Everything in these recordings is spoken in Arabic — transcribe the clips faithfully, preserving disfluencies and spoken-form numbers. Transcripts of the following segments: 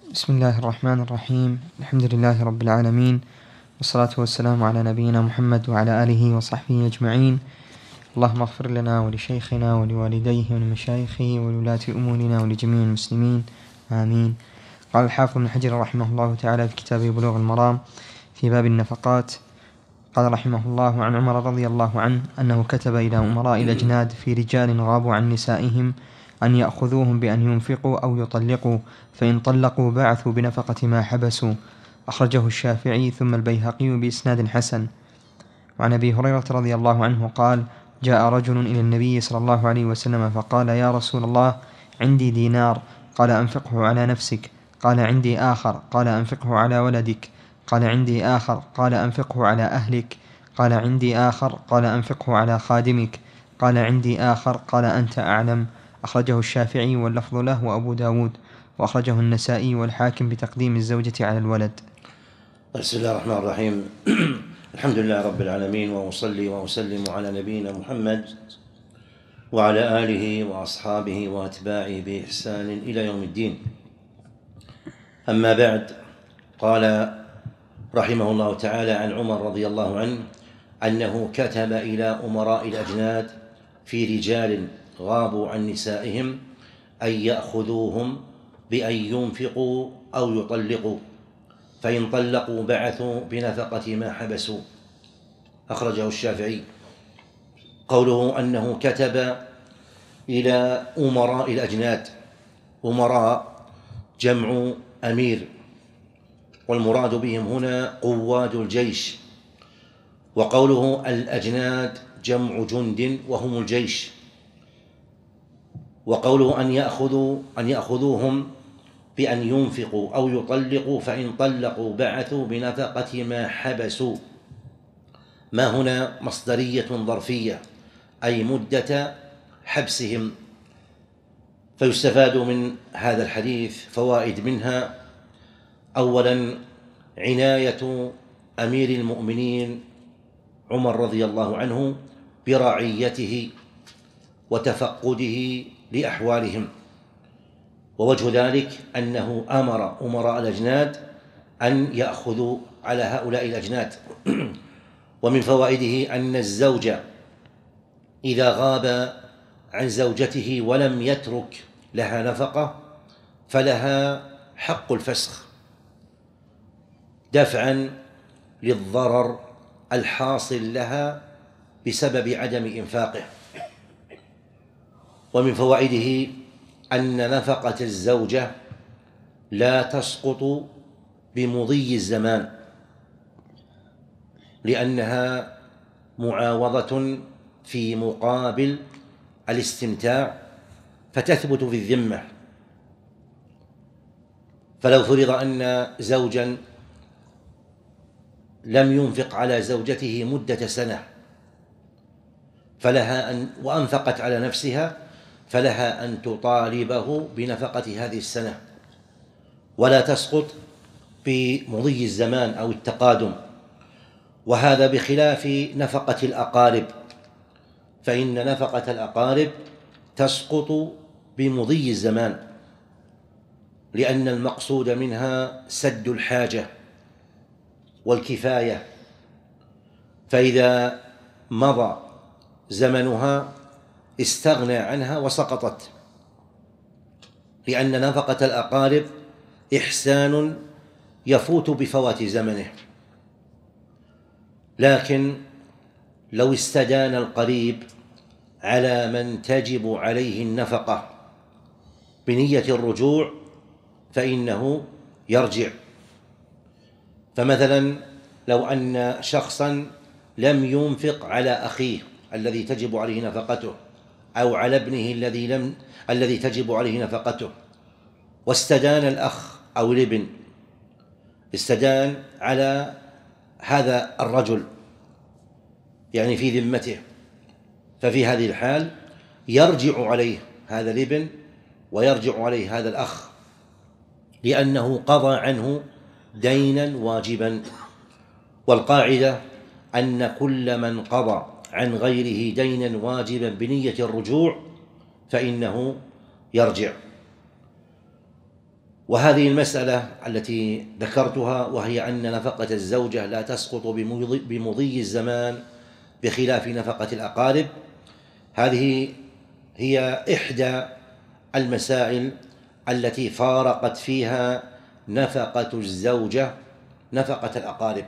بسم الله الرحمن الرحيم. الحمد لله رب العالمين، والصلاة والسلام على نبينا محمد وعلى آله وصحبه أجمعين. اللهم اغفر لنا ولشيخنا ولوالديه ولمشايخه ولولاة أمورنا ولجميع المسلمين، آمين. قال الحافظ ابن حجر رحمه الله تعالى في كتابه بلوغ المرام في باب النفقات، قال رحمه الله: عن عمر رضي الله عنه أنه كتب إلى أمراء الأجناد في رجال غابوا عن نسائهم أن يأخذوهم بأن ينفقوا أو يطلقوا، فإن طلقوا بعثوا بنفقة ما حبسوا. أخرجه الشافعي ثم البيهقي بإسناد حسن. وعن أبي هريرة رضي الله عنه قال: جاء رجل إلى النبي صلى الله عليه وسلم فقال: يا رسول الله، عندي دينار. قال: أنفقه على نفسك. قال: عندي آخر. قال: أنفقه على ولدك. قال: عندي آخر. قال: أنفقه على أهلك. قال: عندي آخر. قال: أنفقه على خادمك. قال: عندي آخر. قال: أنت أعلم. أخرجه الشافعي واللفظ له وأبو داود، وأخرجه النسائي والحاكم بتقديم الزوجة على الولد. بسم الله الرحمن الرحيم. الحمد لله رب العالمين، وأصلي وأسلم على نبينا محمد وعلى آله وأصحابه وأتباعه بإحسان إلى يوم الدين. أما بعد، قال رحمه الله تعالى عن عمر رضي الله عنه أنه كتب إلى أمراء الأجناد في رجال غابوا عن نسائهم أن يأخذوهم بأن ينفقوا أو يطلقوا، فإن طلقوا بعثوا بنفقة ما حبسوا. أخرجه الشافعي. قوله أنه كتب إلى أمراء الأجناد، أمراء جمع أمير، والمراد بهم هنا قواد الجيش. وقوله الأجناد جمع جند وهم الجيش. وقوله أن يأخذوا أن يأخذوهم بأن ينفقوا أو يطلقوا، فإن طلقوا بعثوا بنفقة ما حبسوا. ما هنا مصدرية ظرفية، أي مدة حبسهم. فيستفاد من هذا الحديث فوائد، منها: أولا، عناية أمير المؤمنين عمر رضي الله عنه برعيته وتفقده لأحوالهم، ووجه ذلك أنه أمر أمراء الأجناد أن يأخذوا على هؤلاء الأجناد. ومن فوائده أن الزوج إذا غاب عن زوجته ولم يترك لها نفقة فلها حق الفسخ دفعا للضرر الحاصل لها بسبب عدم إنفاقه. ومن فوائده أن نفقة الزوجة لا تسقط بمضي الزمان، لأنها معاوضة في مقابل الاستمتاع، فتثبت في الذمة. فلو فرض أن زوجا لم ينفق على زوجته مدة سنة فلها أن وأنفقت على نفسها، فلها أن تطالبه بنفقة هذه السنة، ولا تسقط بمضي الزمان أو التقادم. وهذا بخلاف نفقة الأقارب، فإن نفقة الأقارب تسقط بمضي الزمان، لأن المقصود منها سد الحاجة والكفاية، فإذا مضى زمنها استغنى عنها وسقطت، لأن نفقة الأقارب إحسان يفوت بفوات زمنه. لكن لو استدان القريب على من تجب عليه النفقة بنية الرجوع فإنه يرجع. فمثلا لو أن شخصا لم ينفق على أخيه الذي تجب عليه نفقته، أو على ابنه الذي لم الذي تجب عليه نفقته، واستدان الأخ أو الابن، استدان على هذا الرجل يعني في ذمته، ففي هذه الحال يرجع عليه هذا الابن ويرجع عليه هذا الأخ، لأنه قضى عنه دينا واجبا. والقاعدة أن كل من قضى عن غيره دينا واجبا بنية الرجوع فإنه يرجع. وهذه المسألة التي ذكرتها، وهي أن نفقة الزوجة لا تسقط بمضي الزمان بخلاف نفقة الأقارب، هذه هي إحدى المسائل التي فارقت فيها نفقة الزوجة نفقة الأقارب.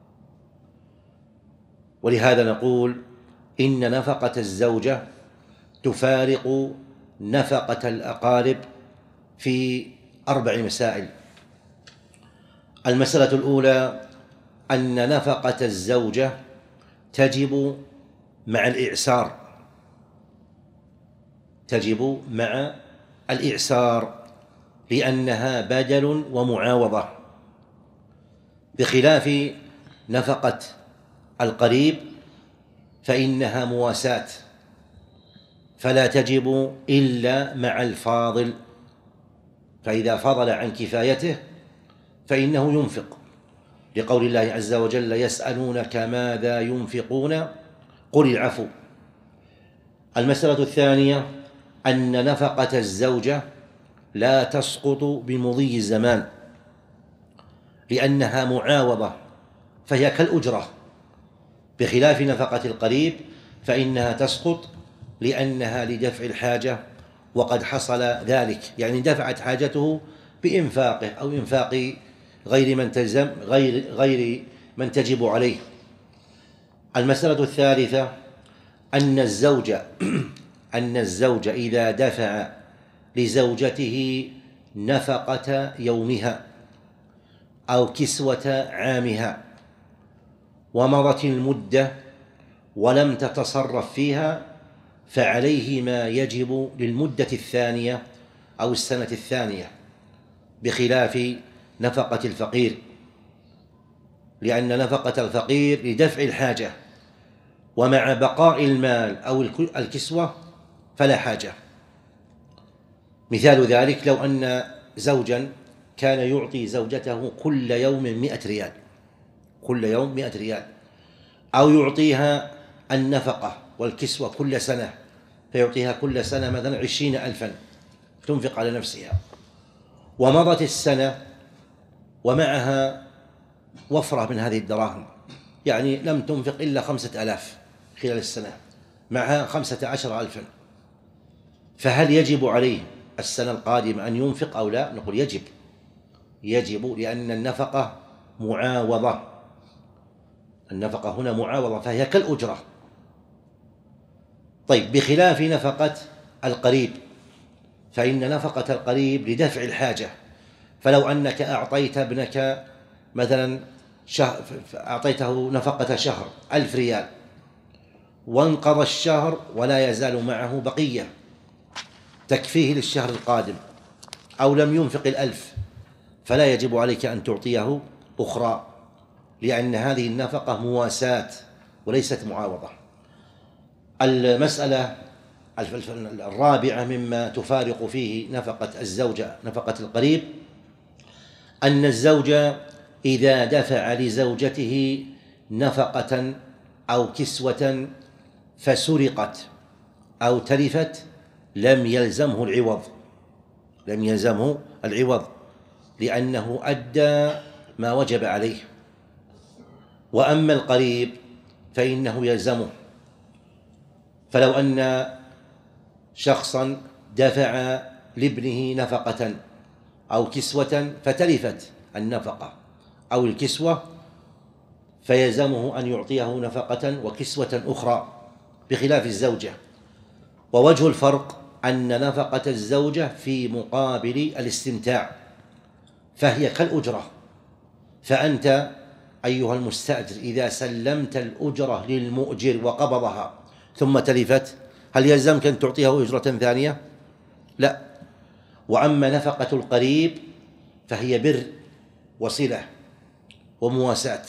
ولهذا نقول إن نفقة الزوجة تفارق نفقة الأقارب في أربع مسائل. المسألة الأولى أن نفقة الزوجة تجب مع الإعسار، تجب مع الإعسار لأنها بدل ومعاوضة، بخلاف نفقة القريب فإنها مواساة، فلا تجب إلا مع الفاضل، فإذا فضل عن كفايته فإنه ينفق، لقول الله عز وجل: يسألونك ماذا ينفقون قل العفو. المسألة الثانية أن نفقة الزوجة لا تسقط بمضي الزمان لأنها معاوضة، فهي كالأجرة، بخلاف نفقة القريب فإنها تسقط لأنها لدفع الحاجة، وقد حصل ذلك، يعني دفعت حاجته بإنفاقه أو إنفاق غير من تلزم غير غير من تجب عليه. المسألة الثالثة أن الزوج أن الزوج إذا دفع لزوجته نفقة يومها أو كسوة عامها ومضت المدة ولم تتصرف فيها، فعليه ما يجب للمدة الثانية أو السنة الثانية، بخلاف نفقة الفقير، لأن نفقة الفقير لدفع الحاجة، ومع بقاء المال أو الكسوة فلا حاجة. مثال ذلك لو أن زوجا كان يعطي زوجته كل يوم مئة ريال، كل يوم مئة ريال، أو يعطيها النفقة والكسوة كل سنة، فيعطيها كل سنة مثلا عشرين ألفا تنفق على نفسها، ومضت السنة ومعها وفرة من هذه الدراهم، يعني لم تنفق إلا خمسة ألاف خلال السنة، معها خمسة عشر ألفا، فهل يجب عليه السنة القادمة أن ينفق أو لا؟ نقول يجب، يجب، لأن النفقة معاوضة، النفقة هنا معاوضة، فهي كالأجرة. طيب، بخلاف نفقة القريب، فإن نفقة القريب لدفع الحاجة، فلو أنك أعطيت ابنك مثلا شهر، أعطيته نفقة شهر ألف ريال، وانقضى الشهر ولا يزال معه بقية تكفيه للشهر القادم، أو لم ينفق الألف، فلا يجب عليك أن تعطيه أخرى، لأن هذه النفقة مواساة وليست معاوضة. المسألة الرابعة مما تفارق فيه نفقة الزوجة نفقة القريب أن الزوج إذا دفع لزوجته نفقة أو كسوة فسرقت أو تلفت لم يلزمه العوض، لم يلزمه العوض لأنه أدى ما وجب عليه. وأما القريب فإنه يلزمه، فلو أن شخصا دفع لابنه نفقة أو كسوة فتلفت النفقة أو الكسوة، فيلزمه أن يعطيه نفقة وكسوة أخرى، بخلاف الزوجة. ووجه الفرق أن نفقة الزوجة في مقابل الاستمتاع، فهي كالأجرة، فأنت أيها المستأجر إذا سلمت الأجرة للمؤجر وقبضها ثم تلفت، هل يلزمك أن تعطيه أجرة ثانية؟ لا. وأما نفقة القريب فهي بر وصلة ومواساة.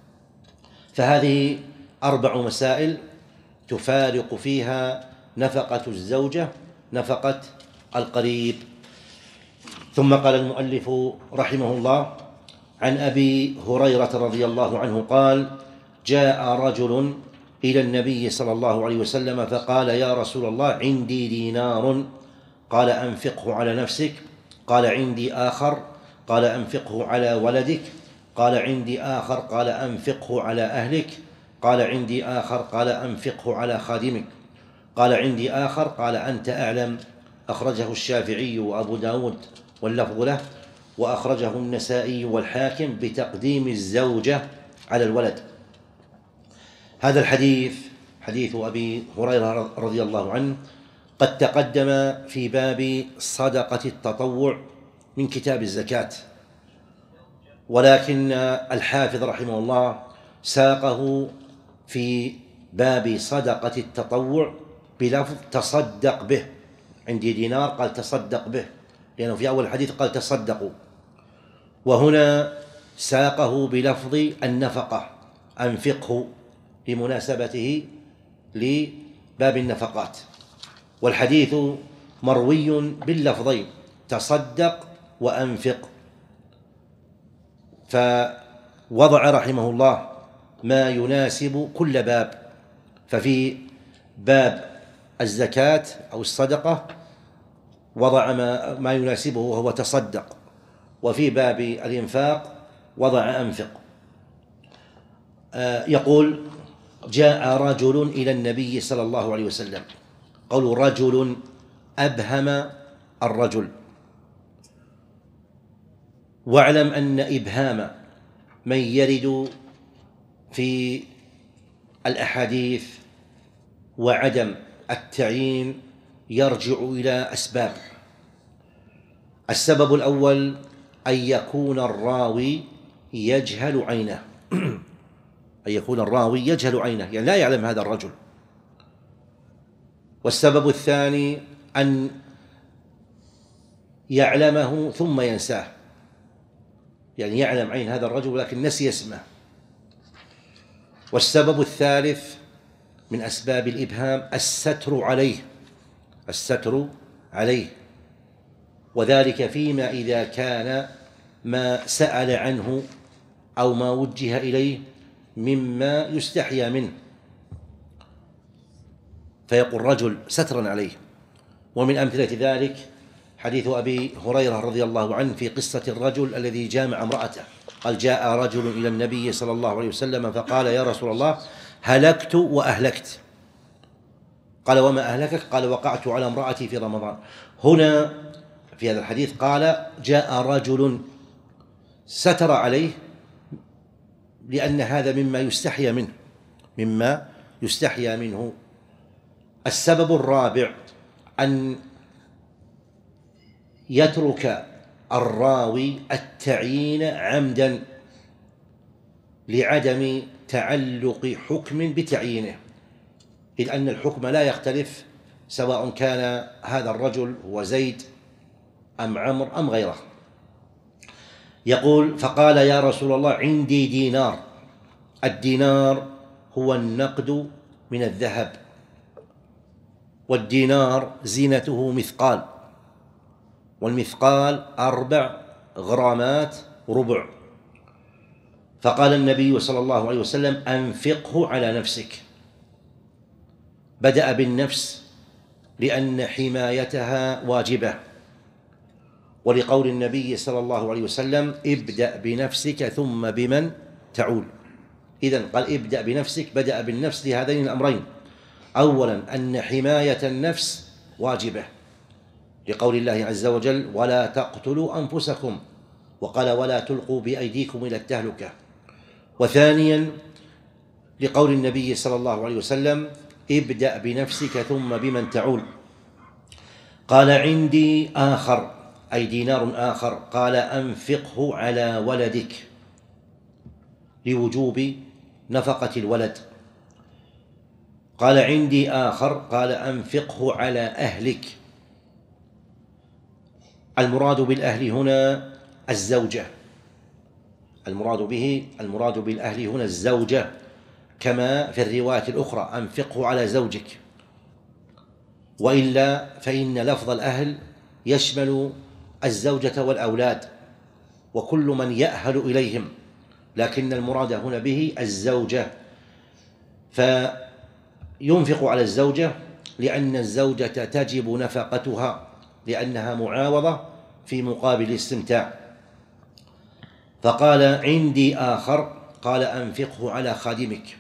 فهذه أربع مسائل تفارق فيها نفقة الزوجة نفقة القريب. ثم قال المؤلف رحمه الله: عن أبي هريرة رضي الله عنه قال: جاء رجل إلى النبي صلى الله عليه وسلم فقال: يا رسول الله، عندي دينار. قال: أنفقه على نفسك قال عندي آخر قال أنفقه على ولدك. قال عندي آخر قال أنفقه على أهلك. قال عندي آخر قال أنفقه على خادمك. قال عندي آخر قال أنت أعلم. أخرجه الشافعي وأبو داود واللفظ له، وأخرجه النسائي والحاكم بتقديم الزوجة على الولد. هذا الحديث حديث أبي هريرة رضي الله عنه قد تقدم في باب صدقة التطوع من كتاب الزكاة، ولكن الحافظ رحمه الله ساقه في باب صدقة التطوع بلفظ تصدق به. عندي دينار قال تصدق به، لأنه في أول الحديث قال تصدقوا، وهنا ساقه بلفظ النفقة أنفقه لمناسبته لباب النفقات، والحديث مروي باللفظين تصدق وأنفق. فوضع رحمه الله ما يناسب كل باب، ففي باب الزكاة أو الصدقة وضع ما, ما يناسبه وهو تصدق، وفي باب الإنفاق وضع أنفق. آه يقول جاء رجل إلى النبي صلى الله عليه وسلم. قول رجل أبهم الرجل، واعلم أن إبهام من يرد في الأحاديث وعدم التعيين يرجع إلى أسباب. السبب الأول أن يكون الراوي يجهل عينه أن يكون الراوي يجهل عينه يعني لا يعلم هذا الرجل. والسبب الثاني أن يعلمه ثم ينساه، يعني يعلم عين هذا الرجل ولكن نسي اسمه. والسبب الثالث من أسباب الإبهام الستر عليه الستر عليه وذلك فيما إذا كان ما سأل عنه أو ما وجه إليه مما يستحيا منه، فيقول رجل سترا عليه. ومن أمثلة ذلك حديث أبي هريرة رضي الله عنه في قصة الرجل الذي جامع امرأته. قال جاء رجل إلى النبي صلى الله عليه وسلم فقال يا رسول الله هلكت وأهلكت. قال وما أهلكك؟ قال وقعت على امرأتي في رمضان. هنا في هذا الحديث قال جاء رجل، ستر عليه لأن هذا مما يستحيا منه مما يستحيا منه. السبب الرابع أن يترك الراوي التعيين عمدا لعدم تعلق حكم بتعيينه، إذ أن الحكم لا يختلف سواء كان هذا الرجل هو زيد أم عمرو أم غيره. يقول فقال يا رسول الله عندي دينار. الدينار هو النقد من الذهب، والدينار زينته مثقال، والمثقال أربع غرامات ربع. فقال النبي صلى الله عليه وسلم أنفقه على نفسك. بدأ بالنفس لأن حمايتها واجبة، ولقول النبي صلى الله عليه وسلم ابدأ بنفسك ثم بمن تعول. إذن قال ابدأ بنفسك، بدأ بالنفس لهذين الأمرين. أولا أن حماية النفس واجبة لقول الله عز وجل ولا تقتلوا أنفسكم، وقال ولا تلقوا بأيديكم إلى التهلكة. وثانيا لقول النبي صلى الله عليه وسلم ابدأ بنفسك ثم بمن تعول. قال عندي آخر أي دينار آخر قال أنفقه على ولدك لوجوب نفقة الولد. قال عندي آخر قال أنفقه على أهلك. المراد بالأهل هنا الزوجة، المراد به المراد بالأهل هنا الزوجة، كما في الرواية الأخرى أنفقه على زوجك. وإلا فإن لفظ الأهل يشمل الزوجة والأولاد وكل من يأهل إليهم، لكن المراد هنا به الزوجة. فينفق على الزوجة لأن الزوجة تجب نفقتها لأنها معاوضة في مقابل الاستمتاع. فقال عندي آخر، قال أنفقه على خادمك.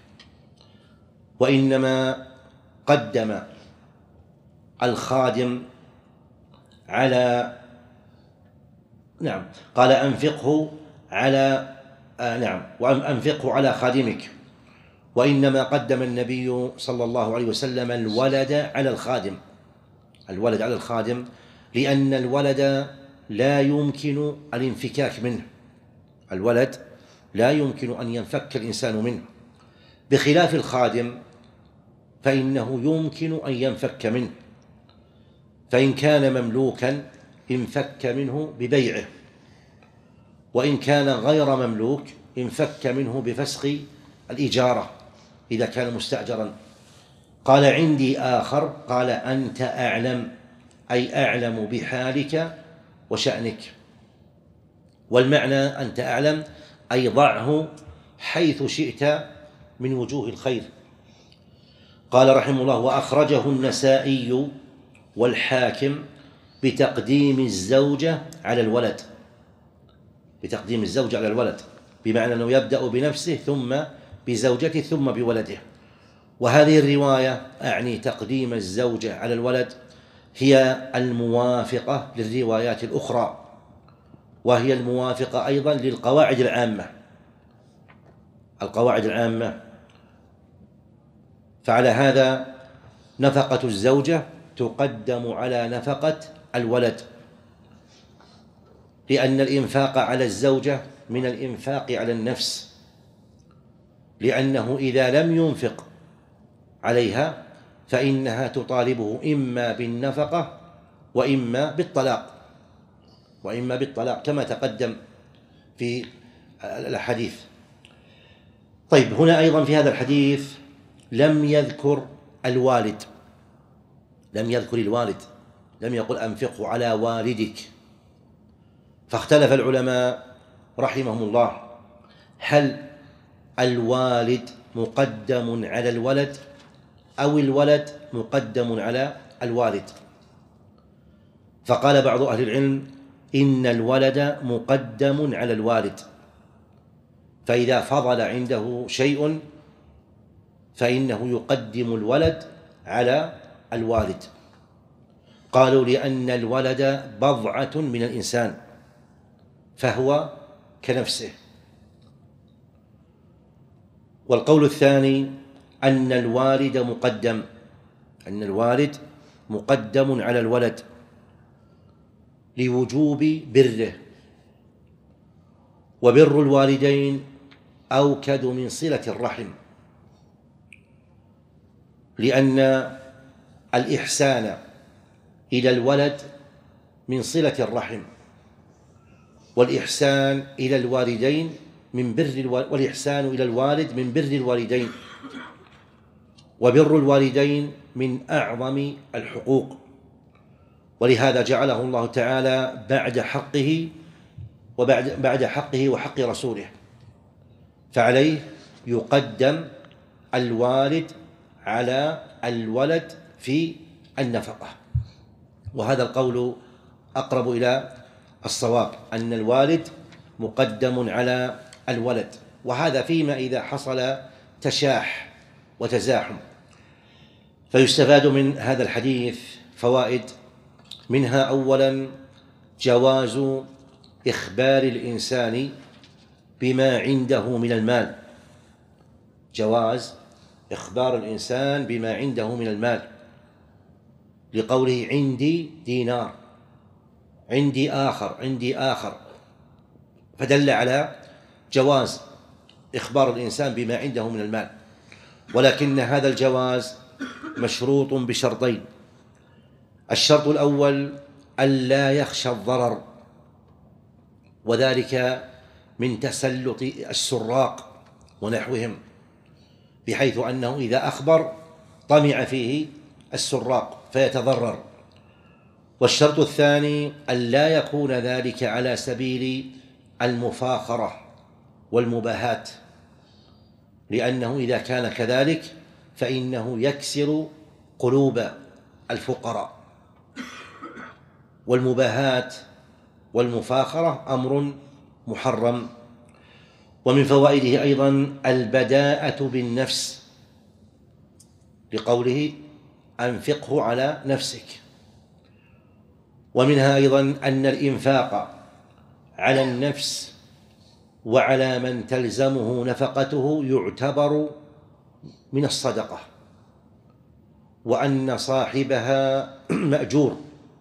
وإنما قدم الخادم على نعم قال أنفقه على آه نعم وأنفقه على خادمك. وإنما قدم النبي صلى الله عليه وسلم الولد على الخادم الولد على الخادم لأن الولد لا يمكن الانفكاك منه الولد لا يمكن أن ينفك الإنسان منه، بخلاف الخادم فإنه يمكن أن ينفك منه، فإن كان مملوكا انفك منه ببيعه، وإن كان غير مملوك انفك منه بفسخ الإجارة إذا كان مستأجرا. قال عندي آخر، قال أنت أعلم، أي أعلم بحالك وشأنك. والمعنى أنت أعلم أي ضعه حيث شئت من وجوه الخير. قال رحمه الله: وأخرجه النسائي والحاكم بتقديم الزوجة على الولد بتقديم الزوجة على الولد بمعنى أنه يبدأ بنفسه ثم بزوجته ثم بولده. وهذه الرواية أعني تقديم الزوجة على الولد هي الموافقة للروايات الأخرى، وهي الموافقة أيضا للقواعد العامة القواعد العامة فعلى هذا نفقة الزوجة تقدم على نفقة الولد، لأن الإنفاق على الزوجة من الإنفاق على النفس، لأنه إذا لم ينفق عليها فإنها تطالبه إما بالنفقة وإما بالطلاق وإما بالطلاق كما تقدم في الحديث. طيب، هنا أيضا في هذا الحديث لم يذكر الوالد لم يذكر الوالد لم يقل أنفقه على والدك. فاختلف العلماء رحمهم الله، هل الوالد مقدم على الولد أو الولد مقدم على الوالد؟ فقال بعض أهل العلم إن الولد مقدم على الوالد، فإذا فضل عنده شيء فإنه يقدم الولد على الوالد. قالوا لأن الولد بضعة من الإنسان فهو كنفسه. والقول الثاني أن الوالد مقدم أن الوالد مقدم على الولد لوجوب بره، وبر الوالدين أوكد من صلة الرحم، لأن الإحسان إلى الولد من صلة الرحم، والإحسان إلى الوالدين من بر والإحسان إلى الوالد من بر الوالدين، وبر الوالدين من أعظم الحقوق، ولهذا جعله الله تعالى بعد حقه وبعد بعد حقه وحق رسوله، فعليه يقدم الوالد على الولد في النفقة. وهذا القول أقرب إلى الصواب، أن الوالد مقدم على الولد، وهذا فيما إذا حصل تشاح وتزاحم. فيستفاد من هذا الحديث فوائد، منها أولا جواز إخبار الإنسان بما عنده من المال جواز إخبار الإنسان بما عنده من المال، لقوله عندي دينار، عندي آخر، عندي آخر، فدل على جواز إخبار الإنسان بما عنده من المال. ولكن هذا الجواز مشروط بشرطين: الشرط الأول ألا يخشى الضرر، وذلك من تسلط السراق ونحوهم، بحيث أنه إذا أخبر طمع فيه السراق فيتضرر. والشرط الثاني ألا يكون ذلك على سبيل المفاخرة والمباهات، لأنه إذا كان كذلك فإنه يكسر قلوب الفقراء. والمباهات والمفاخرة أمر محرم. ومن فوائده أيضا البداءة بالنفس، لقوله أنفقه على نفسك. ومنها أيضا أن الإنفاق على النفس وعلى من تلزمه نفقته يعتبر من الصدقة، وأن صاحبها مأجور.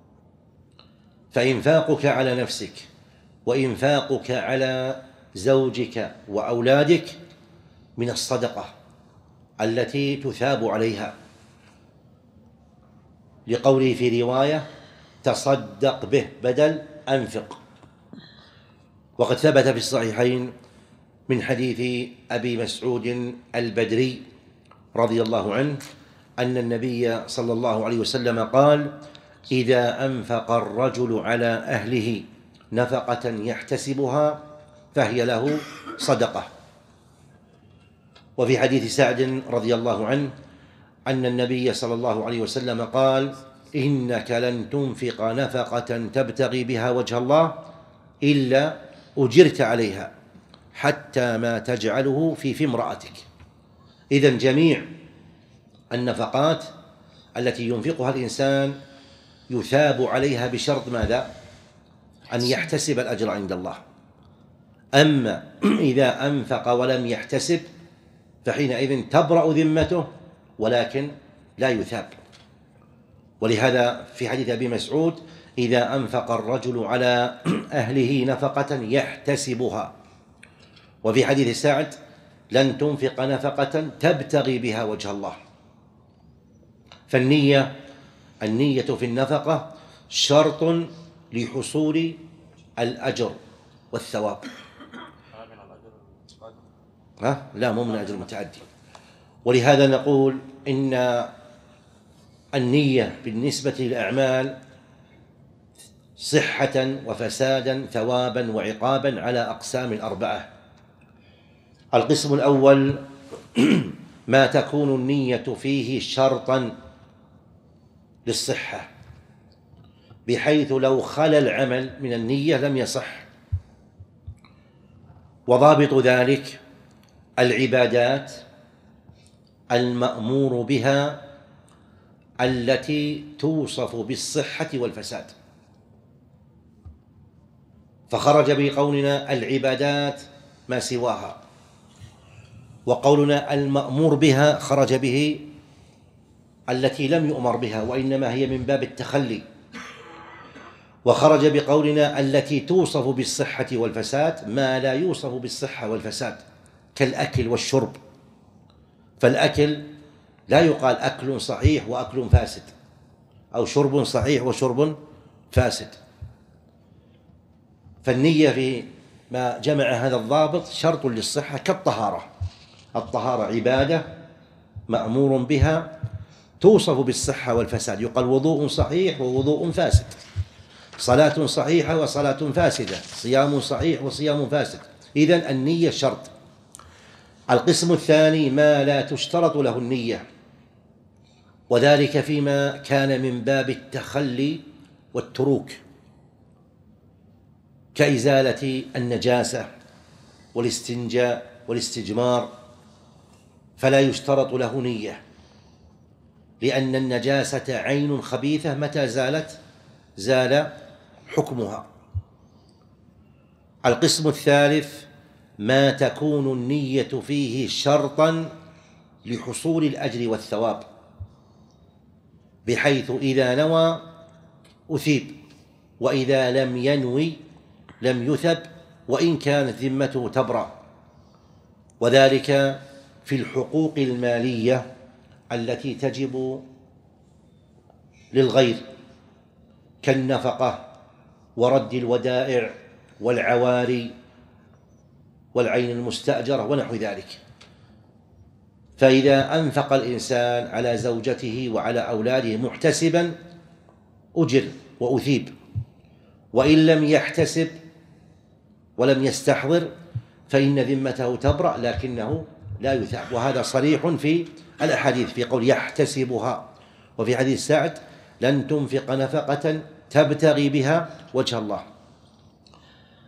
فإنفاقك على نفسك وإنفاقك على زوجك وأولادك من الصدقة التي تثاب عليها، لقوله في رواية تصدق به بدل أنفق. وقد ثبت في الصحيحين من حديث أبي مسعود البدري رضي الله عنه أن النبي صلى الله عليه وسلم قال: إذا أنفق الرجل على أهله نفقة يحتسبها فهي له صدقة. وفي حديث سعد رضي الله عنه أن النبي صلى الله عليه وسلم قال: إنك لن تنفق نفقة تبتغي بها وجه الله إلا أجرت عليها حتى ما تجعله في في امرأتك. إذن جميع النفقات التي ينفقها الإنسان يثاب عليها بشرط ماذا؟ أن يحتسب الأجر عند الله. أما إذا أنفق ولم يحتسب فحينئذ تبرأ ذمته ولكن لا يثاب. ولهذا في حديث أبي مسعود: إذا أنفق الرجل على أهله نفقة يحتسبها. وفي حديث سعد: لن تنفق نفقة تبتغي بها وجه الله. فالنية النية في النفقة شرط لحصول الأجر والثواب. ها؟ لا، مو من أجر متعدي. ولهذا نقول إن النية بالنسبة للأعمال صحة وفسادا ثوابا وعقابا على أقسام أربعة. القسم الأول ما تكون النية فيه شرطا للصحة، بحيث لو خلا العمل من النية لم يصح. وضابط ذلك العبادات المأمور بها التي توصف بالصحة والفساد. فخرج بقولنا العبادات ما سواها، وقولنا المأمور بها خرج به التي لم يؤمر بها وإنما هي من باب التخلي. وخرج بقولنا التي توصف بالصحة والفساد ما لا يوصف بالصحة والفساد، كالأكل والشرب. فالأكل لا يقال أكل صحيح وأكل فاسد، أو شرب صحيح وشرب فاسد. فالنية في ما جمع هذا الضابط شرط للصحة، كالطهارة. الطهارة عبادة مأمور بها توصف بالصحة والفساد، يقال وضوء صحيح ووضوء فاسد، صلاة صحيحة وصلاة فاسدة، صيام صحيح وصيام فاسد. إذن النية شرط. القسم الثاني ما لا تشترط له النية، وذلك فيما كان من باب التخلي والتروك، كإزالة النجاسة والاستنجاء والاستجمار، فلا يشترط له نية، لأن النجاسة عين خبيثة متى زالت زال حكمها. القسم الثالث ما تكون النية فيه شرطا لحصول الأجر والثواب، بحيث إذا نوى أثيب، وإذا لم ينوي لم يثب وإن كانت ذمته تبرأ. وذلك في الحقوق المالية التي تجب للغير، كالنفقة ورد الودائع والعواري والعين المستأجرة ونحو ذلك. فإذا أنفق الإنسان على زوجته وعلى أولاده محتسبا أجر وأثيب، وإن لم يحتسب ولم يستحضر فإن ذمته تبرأ لكنه لا يثاب. وهذا صريح في الأحاديث في قول يحتسبها. وفي حديث سعد: لن تنفق نفقة تبتغي بها وجه الله.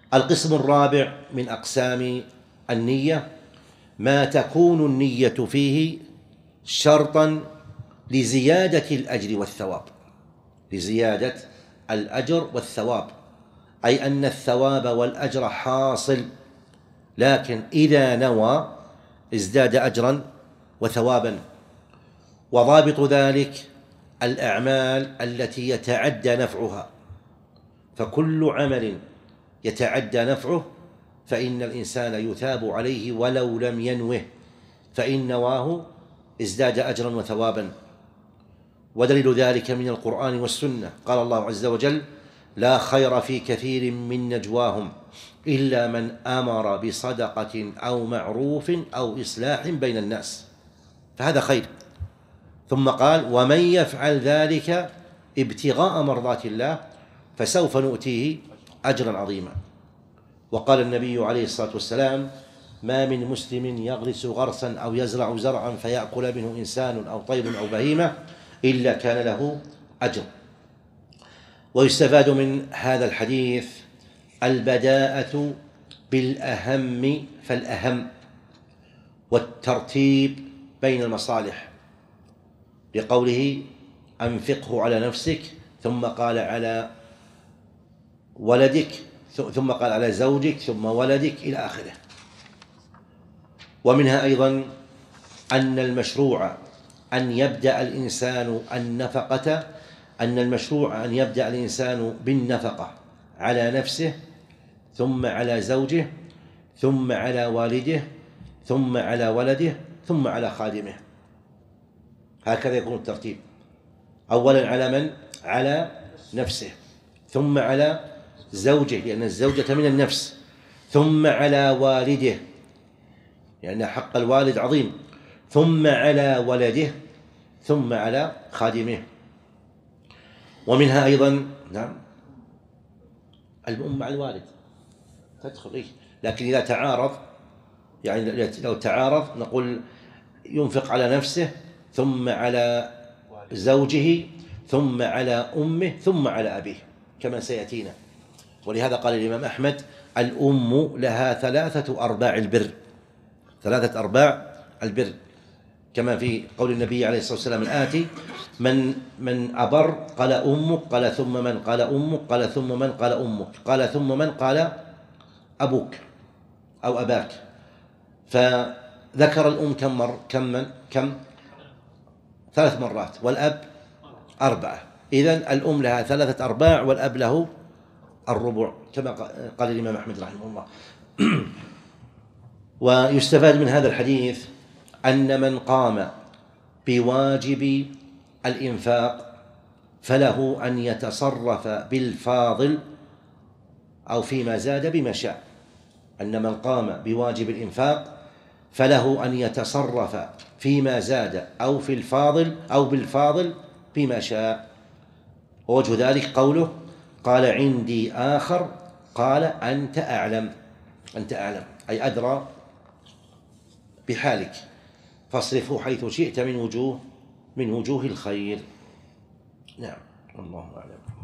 القسم الرابع من أقسام النية ما تكون النية فيه شرطا لزيادة الأجر والثواب، لزيادة الأجر والثواب، أي أن الثواب والأجر حاصل، لكن إذا نوى ازداد أجرا وثوابا. وضابط ذلك الأعمال التي يتعدى نفعها، فكل عمل يتعدى نفعه فإن الإنسان يثاب عليه ولو لم ينوه، فإن نواه ازداد أجرا وثوابا. ودليل ذلك من القرآن والسنة، قال الله عز وجل: لا خير في كثير من نجواهم إلا من أمر بصدقة أو معروف أو إصلاح بين الناس، فهذا خير. ثم قال: ومن يفعل ذلك ابتغاء مرضات الله فسوف نؤتيه أجرا عظيما. وقال النبي عليه الصلاة والسلام: ما من مسلم يغرس غرسا أو يزرع زرعا فيأكل منه إنسان أو طير أو بهيمة إلا كان له أجر. ويستفاد من هذا الحديث البداءة بالأهم فالأهم، والترتيب بين المصالح، لقوله: أنفقه على نفسك، ثم قال على ولدك، ثم قال على زوجك، ثم ولدك، إلى آخره. ومنها أيضا أن المشروع أن يبدأ الإنسان النفقة أن المشروع أن يبدأ الإنسان بالنفقة على نفسه، ثم على زوجه، ثم على والده، ثم على ولده، ثم على خادمه. هكذا يكون الترتيب: أولا على من؟ على نفسه، ثم على زوجه لأن الزوجة من النفس، ثم على والده لأن حق الوالد عظيم، ثم على ولده، ثم على خادمه. ومنها أيضا نعم الأم مع الوالد تدخل إيه؟ لكن إذا تعارض، يعني لو تعارض نقول ينفق على نفسه، ثم على زوجه، ثم على أمه، ثم على أبيه، كما سيأتينا. ولهذا قال الإمام أحمد: الأم لها ثلاثة أرباع البر، ثلاثة أرباع البر، كما في قول النبي عليه الصلاة والسلام الآتي: من من أبر قال أمك، قال ثم من، قال أمك، قال ثم من، قال أمك، قال ثم من، قال أبوك أو أباك. فذكر الأم كم مر كم من كم ثلاث مرات، والأب أربعة. إذن الأم لها ثلاثة أرباع والأب له الربع، كما قال الإمام أحمد رحمه الله. ويستفاد من هذا الحديث أن من قام بواجب الإنفاق فله أن يتصرف بالفاضل أو فيما زاد بما شاء. أن من قام بواجب الإنفاق فله أن يتصرف فيما زاد أو في الفاضل أو بالفاضل بما شاء. ووجه ذلك قوله: قال عندي آخر، قال أنت أعلم، أنت أعلم أي أدرى بحالك، فاصرفه حيث شئت من وجوه من وجوه الخير. نعم، والله أعلم.